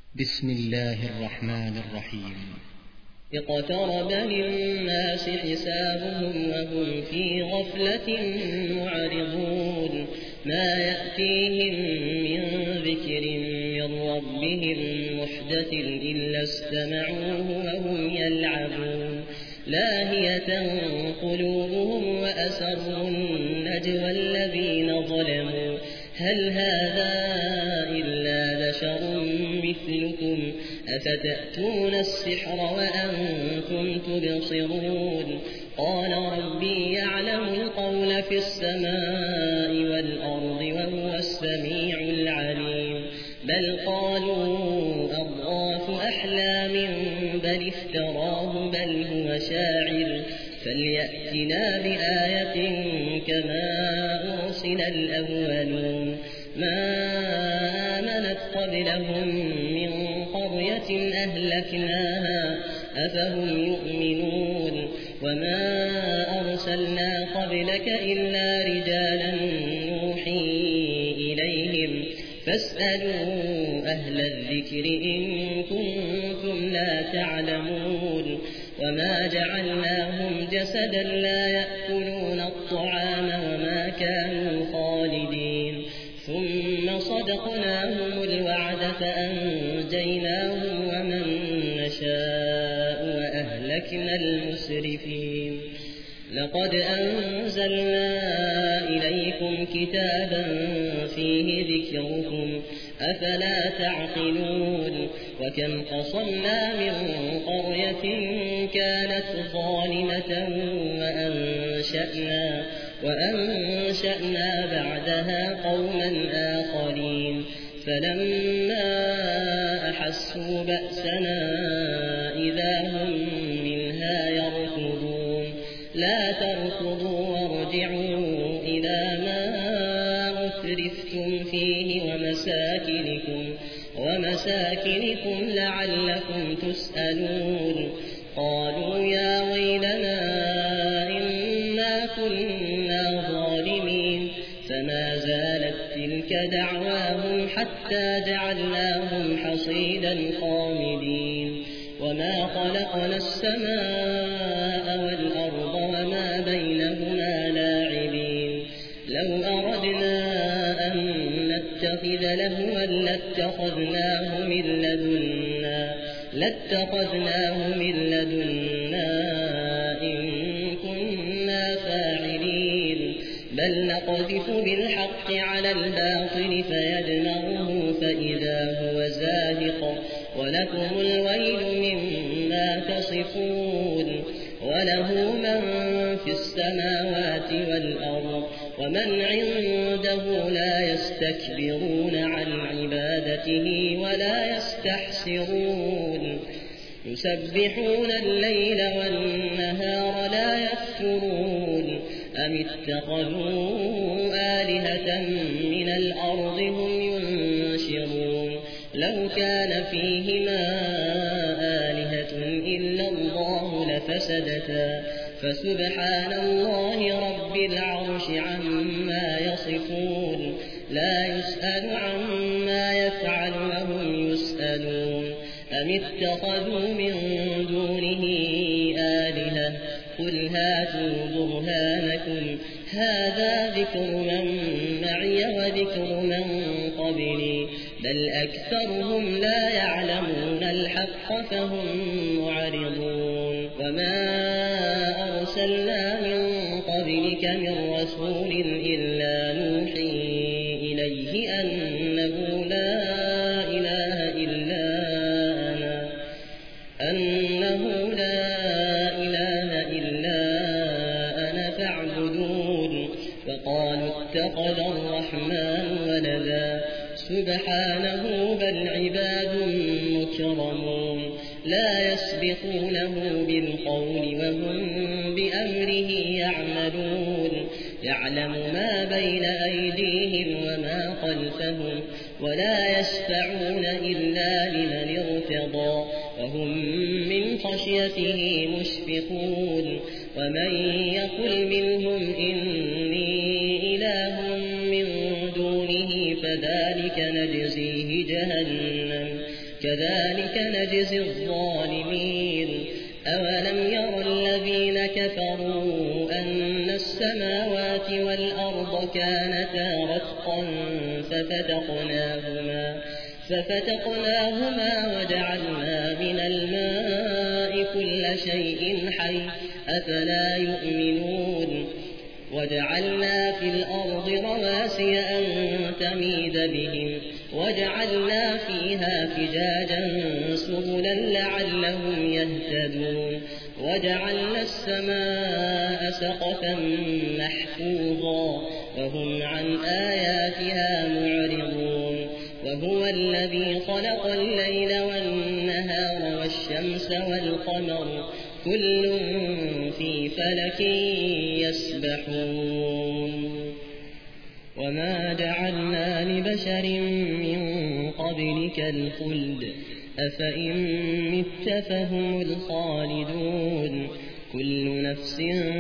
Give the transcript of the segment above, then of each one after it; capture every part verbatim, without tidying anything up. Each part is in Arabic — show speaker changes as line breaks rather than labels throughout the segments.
بسم الله الرحمن الرحيم.
اقترب للناس حسابهم وهم في غفلة معرضون ما يأتيهم من ذكر من ربهم محدث إلا استمعوه وهم يلعبون لاهية قلوبهم وأسروا النجوى الذين ظلموا هل هذا إلا بشر مثلكم أفتأتون السحر وأنتم تبصرون قال ربي يعلم القول في السماء والأرض وهو السميع العليم بل قالوا أضغاث أحلام بل افتراه بل هو شاعر فليأتنا بآية كما أرسل الأولون ما آمنت قبلهم من قرية أهلكناها أفهم يؤمنون وما أرسلنا قبلك إلا رجالا نوحي إليهم فاسألوا أهل الذكر إن كنتم لا تعلمون وما جعلناهم جسدا لا يأكلون الطعام وما كانوا خالدين ثم صدقناهم الوعد فأنجيناهم ومن نشاء وأهلكنا المسرفين لقد أنزلنا إليكم كتابا فيه ذكركم أفلا تعقلون وكم قصمنا من قرية كانت ظالمة وأنشأنا, وأنشأنا بعدها قوما آخرين فلما أحسوا بأسنا إذا هم منها يركضون لا تركضوا وارجعوا إلى ما أترفتم فيه ومساكنكم, ومساكنكم لعلكم تسألون قالوا يا ويلنا إنا كنا ظالمين فما زالت تلك دعواهم حتى جعلناهم حصيدا خامدين وما خلقنا السماء والأرض وما بينهما لاعبين لو أردنا أن نتخذ لهوا لاتخذناه من لدنا لاتخذناه من لدنا إن كنا فاعلين بل نقذف بالحق على الباطل فيدمغه فإذا هو زاهق ولكم الويل مما تصفون وله من في السماوات والأرض ومن عنده لا يستكبرون عن عبادته ولا يستحسرون يسبحون الليل والنهار لا يفترون أم اتخذوا آلهة من الأرض هم ينشرون لو كان فيهما آلهة إلا الله لفسدتا فسبحان الله رب العرش عما يصفون لا يسأل عما يفعل وهم يسألون أم اتخذوا من دونه آلهة قل هاتوا برهانكم هذا ذكر من معي وذكر من قبلي بل أكثرهم لا يعلمون الحق فهم معرضون وما أرسلنا من قبلك من رسول إلا نوحي إليه أنه لا إله إلا أنا أنه لا إله إلا أنا فاعبدون وقالوا اتخذ الرحمن ولدا سبحانه بل عباد مكرمون لا يسبقونه بالقول وهم بأمره يعملون يعلم ما بين أيديهم وما خلفهم ولا يشفعون إلا لمن ارتضى وهم من خشيته مشفقون ومن يقل منهم إني إله من دونه فذلك نجزيه جهنم كذلك نجزي الظالمين أولم ير الذين كفروا أن السماوات والأرض كانتا رتقا ففتقناهما ففتقناهما وجعلنا من الماء كل شيء حي أفلا يؤمنون وجعلنا في الأرض رواسي أن تميد بهم وجعلنا فيها فجاجا سبلا لعلهم يهتدون وجعلنا السماء سقفا محفوظا وهم عن آياتها معرضون وهو الذي خلق الليل والنهار والشمس والقمر كل في فلك يسبحون وما جعلنا لبشر من قبلك الخلد أفإن مت فهم الخالدون كل نفس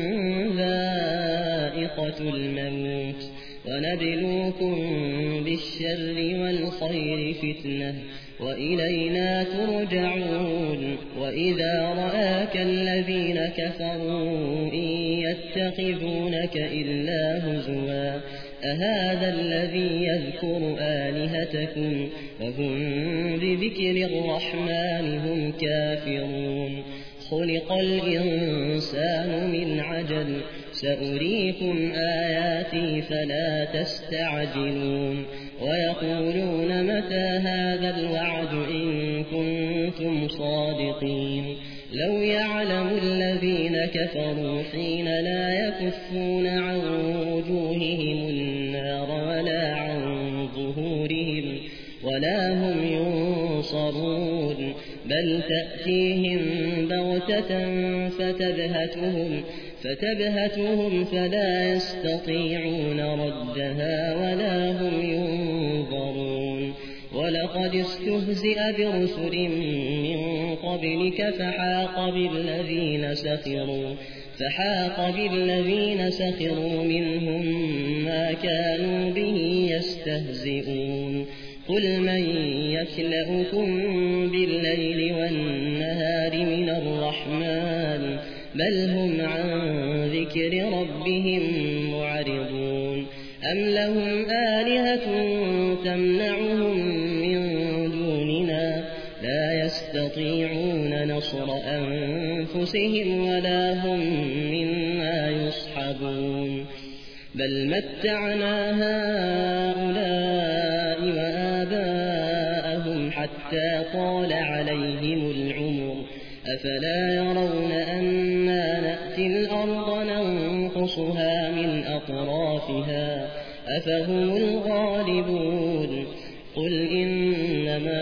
ذائقة الموت ونبلوكم بالشر والخير فتنة وإلينا ترجعون وإذا رآك الذين كفروا إن يتخذونك إلا هزوا أهذا الذي يذكر آلهتكم وهم بذكر الرحمن هم كافرون خلق الإنسان من عجل سأريكم آياتي فلا تستعجلون ويقولون متى هذا الوعد إن كنتم صادقين لو يعلم الذين كفروا حين لا يكفون عن وجوههم النار ولا عن ظهورهم ولا هم ينصرون بل تأتيهم بغتة فتبهتهم فتبهتهم فلا يستطيعون ردها ولا هم ينظرون ولقد استهزئ برسل من قبلك فحاق بالذين سخروا فحاق بالذين سخروا منهم ما كانوا به يستهزئون قل من يكلؤكم بالليل والنهار من الرحمن بل هم عن ذكر ربهم معرضون أم لهم آلهة تمنعهم من دوننا لا يستطيعون نصر أنفسهم ولا هم منا يصحبون بل متعنا هؤلاء وآباءهم حتى طال عليهم العمر أفلا يرون أنا نأتي الأرض ننقصها من أطرافها أفهم الغالبون قل إنما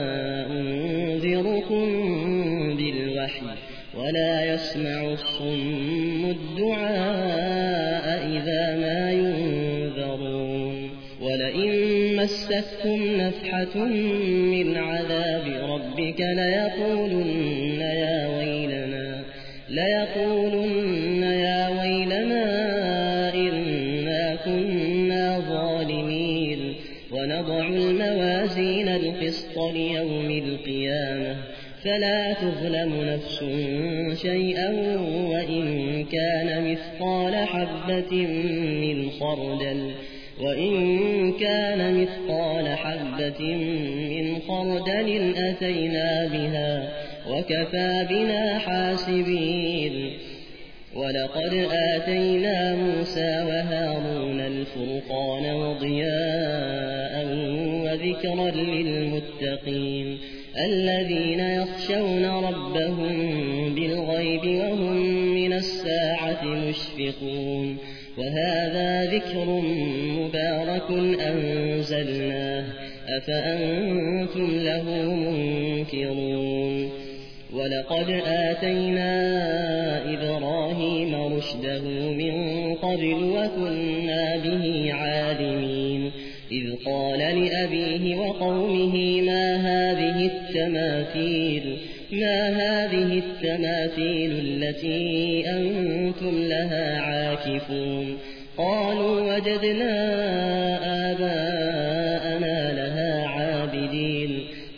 أنذركم بالوحي ولا يسمع الصم الدعاء إذا ما ينذرون ولئن مستكم نفحة من عذاب ربك ليقولن يا ويلنا ليقولن يا ويلنا إنا كنا ظالمين ونضع الموازين القسط ليوم القيامة فلا تظلم نفس شيئا وإن كان مثقال حبة من خردل وإن كان مثقال حبة من خردل أتينا بها وكفى بنا حاسبين ولقد آتينا موسى وهارون الفرقان وضياء وذكرا للمتقين الذين يخشون ربهم بالغيب وهم من الساعة مشفقون وهذا ذكر مبارك أنزلناه أفأنتم له منكرون ولقد آتينا إبراهيم رشده من قبل وكنا به عالمين إذ قال لأبيه وقومه ما هذه التماثيل ما هذه التماثيل التي أنتم لها عاكفون قالوا وجدنا آباءنا لها عابدين قال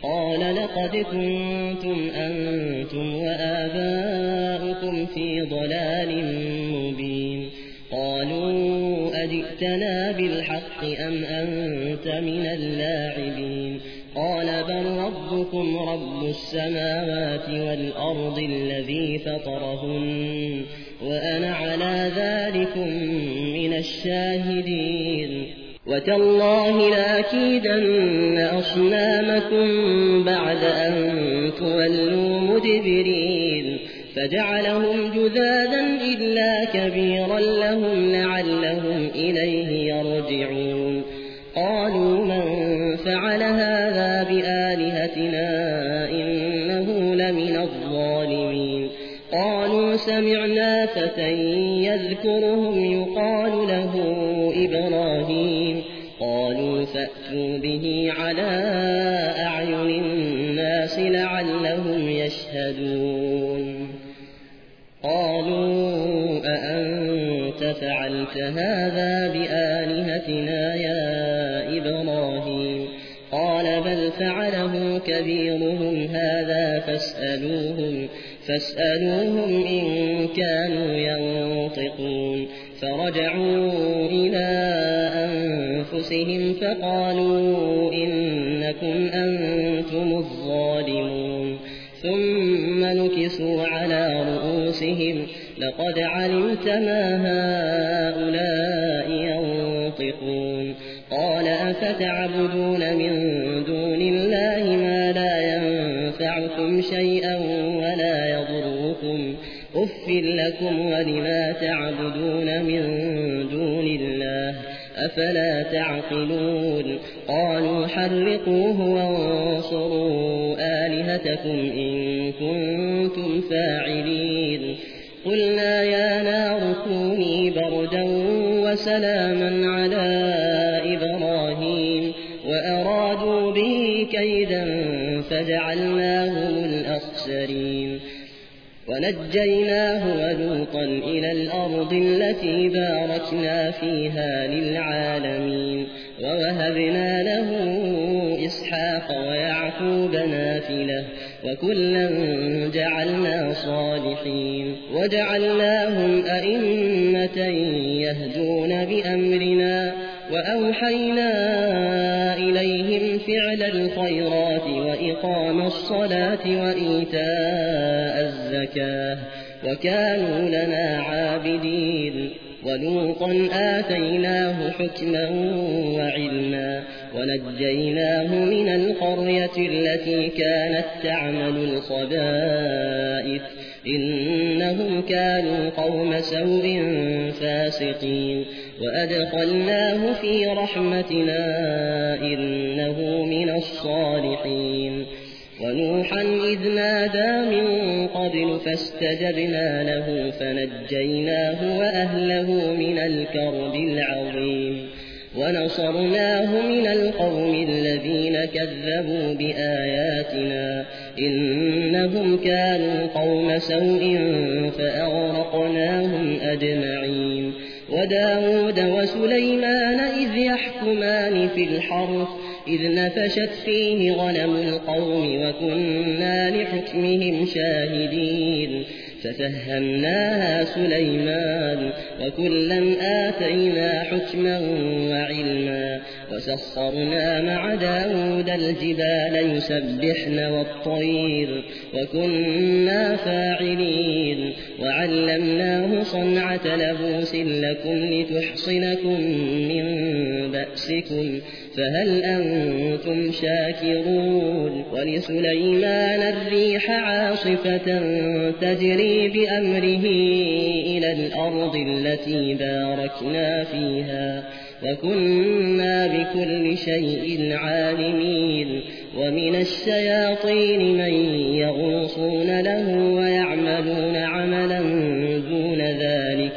قال لقد كنتم أنتم وآباؤكم في ضلال مبين قالوا أجئتنا بالحق أم أنت من اللاعبين قال بل ربكم رب السماوات والأرض الذي فطرهن وأنا على ذلكم من الشاهدين وتالله لأكيدن أصنامكم بعد أن تولوا مدبرين فجعلهم جذاذا إلا كبيرا لهم لعلهم إليه يرجعون قالوا من فعل هذا بآلهتنا إنه لمن الظالمين قالوا سمعنا فتى يذكرهم يقال له إبراهيم قالوا فأتوا به على أعين الناس لعلهم يشهدون قالوا أأنت فعلت هذا بآلهتنا يا إبراهيم قال بل فعله كبيرهم هذا فاسألوهم فاسألوهم إن كانوا ينطقون فرجعوا إلى أنفسهم فقالوا إنكم أنتم الظالمون ثم نكسوا على رؤوسهم لقد علمت ما هؤلاء ينطقون قال أفتعبدون من دون الله ما لا ينفعكم شيئا ولا يضركم أف لكم ولما تعبدون من دون الله أفلا تعقلون قالوا حرقوه وانصروا آلهتكم إن كنتم فاعلين قلنا يا نار كوني بردا وسلاما على إبراهيم وأرادوا به كيدا فجعلناهم الأخسرين ونجيناه ولوطا إلى الأرض التي باركنا فيها للعالمين ووهبنا له إسحاق ويعقوب نافلة وكلا جعلنا صالحين وجعلناهم أئمة يهدون بأمرنا وأوحينا إليهم فعل الخيرات وإقام الصلاة وإيتاء الزكاة وكانوا لنا عابدين ولوطا آتيناه حكما وعلما ونجيناه من القرية التي كانت تعمل الخبائث إنهم كانوا قوم سوء فاسقين وأدخلناه في رحمتنا إنه من الصالحين ونوحا إذ نادى من قبل فاستجبنا له فنجيناه وأهله من الكرب العظيم ونصرناه من القوم الذين كذبوا بآياتنا إنهم كانوا قوم سوء فأغرقناهم أجمعين وداود وسليمان إذ يحكمان في الحرث إذ نفشت فيه غنم القوم وكنا لحكمهم شاهدين ففهمناها سليمان وكلا آتينا حكما وعلما وسخرنا مع داود الجبال يسبحن والطير وكنا فاعلين وعلمناه صنعة لبوس لكم لتحصنكم من بأسكم فهل أنتم شاكرون ولسليمان الريح عاصفة تجري بأمره إلى الأرض التي باركنا فيها وكنا بكل شيء عالمين ومن الشياطين من يغوصون له ويعملون عملا دون ذلك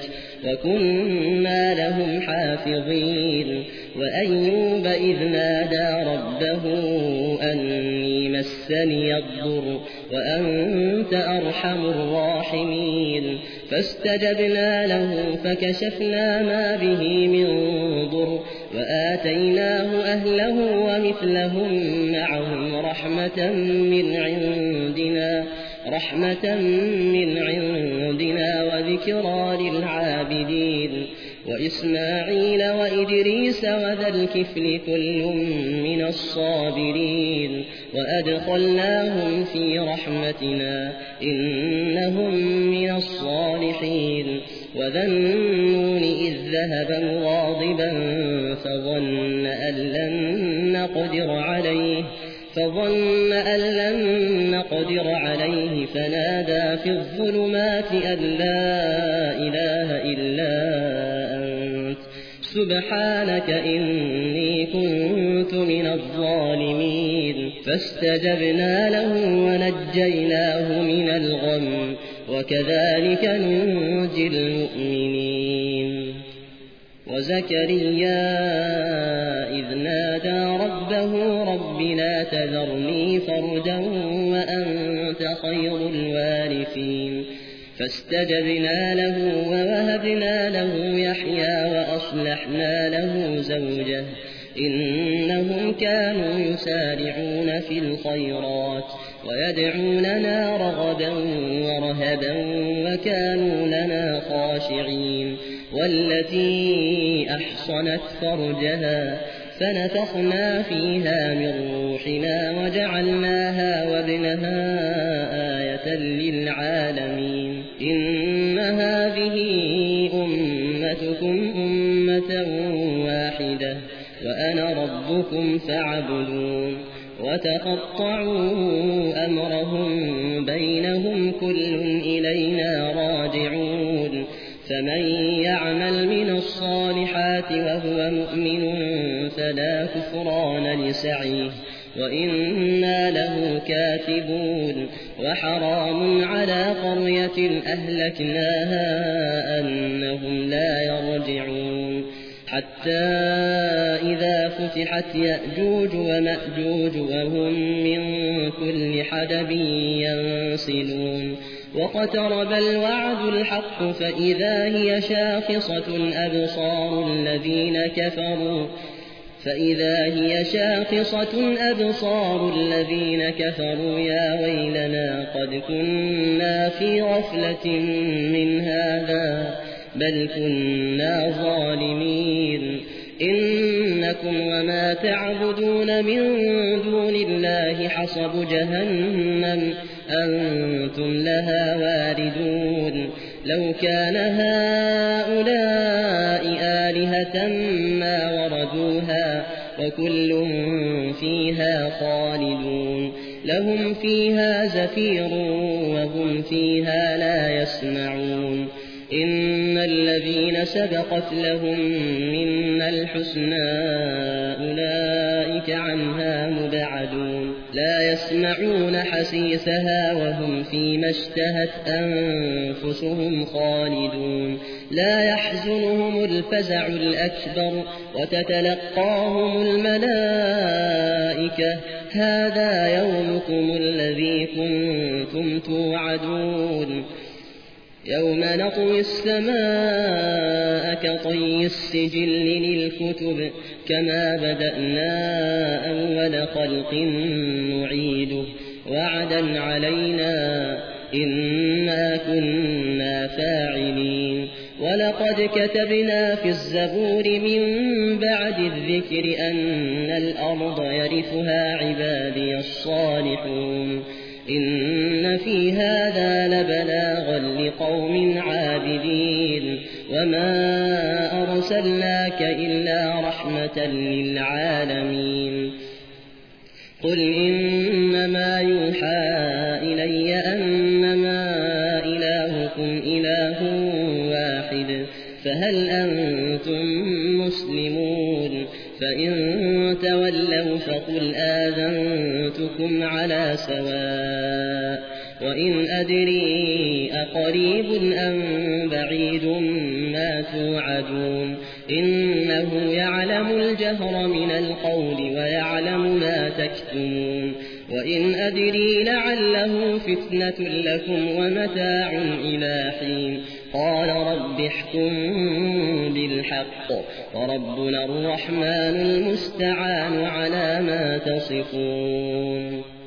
وكنا لهم حافظين وأيوب إذ نادى ربه أني مسني الضر وأنت أرحم الراحمين فاستجبنا له فكشفنا ما به من ضر وآتيناه أهله ومثلهم معهم رحمة من عندنا رحمة من عندنا وذكرى للعابدين وإسماعيل وإدريس وذا الكفل كل من الصابرين وأدخلناهم في رحمتنا إنهم من الصالحين وذا النون إذ ذهب مغاضبا فظن أن لن نقدر عليه فظن أن لن نقدر عليه فنادى في الظلمات أن لا إله إلا أنت سبحانك إني كنت من الظالمين فاستجبنا له ونجيناه من الغم وكذلك ننجي المؤمنين وزكريا إذ نادى ربه رب لا تذرني فردا وأنت خير الوارثين فاستجبنا له ووهبنا له يحيى وأصلحنا له زوجه إنهم كانوا يسارعون في الخيرات ويدعوننا رغبا ورهبا وكانوا لنا خاشعين والتي أحصنت فرجها فنفخنا فيها من روحنا وجعلناها وابنها آية للعالمين إن هذه أمتكم أمة واحدة وأنا ربكم فاعبدون وتقطعوا أمرهم بينهم كل إلينا راجعون فمن يعمل من الصالحات وهو مؤمن فلا كفران لسعيه وإنا له كاتبون وحرام على قرية أهلكناها أنهم لا يرجعون حتى إذا فتحت يأجوج ومأجوج وهم من كل حدب ينسلون واقترب الوعد الحق فإذا هي شاخصة أبصار الذين كفروا فإذا هي شاخصة أبصار الذين كفروا يا ويلنا قد كنا في غفلة من هذا بل كنا ظالمين إنكم وما تعبدون من دون الله حصب جهنم أنتم لها واردون لو كان هؤلاء آلهة ما وردوها وكل فيها خالدون لهم فيها زفير وهم فيها لا يسمعون إن الذين سبقت لهم منا الحسنى أولئك عنها مبعدون لا يسمعون حسيسها وهم فيما اشتهت أنفسهم خالدون لا يحزنهم الفزع الأكبر وتتلقاهم الملائكة هذا يومكم الذي كنتم توعدون يوم نطوي السماء كطي السجل للكتب كما بدأنا أول خلق نعيده وعدا علينا إنا كنا فاعلين ولقد كتبنا في الزبور من بعد الذكر أن الأرض يرثها عبادي الصالحون إن في هذا لبلاغا لقوم عابدين وما أرسلناك إلا رحمة للعالمين قل إنما يوحى إلي أنما إلهكم إله واحد فهل أنتم مسلمون فإن تولوا فقل آذنتكم على سواء وإن أدري أقريب أم بعيد ما توعدون إنه يعلم الجهر من القول ويعلم ما تكتمون وإن وإن أدري لعله فتنة لكم ومتاع إلى حين قال رب احكم بالحق وربنا الرحمن المستعان على ما تصفون.